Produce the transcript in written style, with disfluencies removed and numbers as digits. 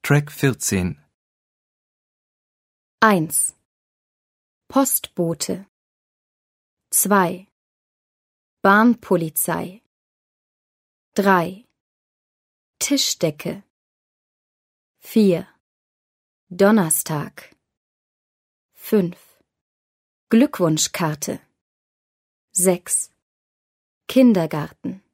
Track 14. 1. Postbote 2. Bahnpolizei 3. Tischdecke 4. Donnerstag 5. Glückwunschkarte 6. Kindergarten